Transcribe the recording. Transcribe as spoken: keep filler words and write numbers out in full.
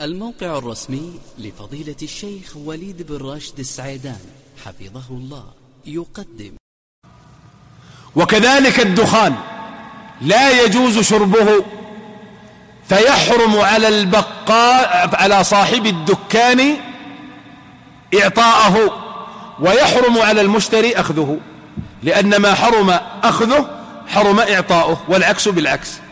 الموقع الرسمي لفضيلة الشيخ وليد بن راشد السعيدان حفظه الله يقدم. وكذلك الدخان لا يجوز شربه، فيحرم على البقاء على صاحب الدكان إعطاءه، ويحرم على المشتري أخذه، لأن ما حرم أخذه حرم إعطاؤه، والعكس بالعكس.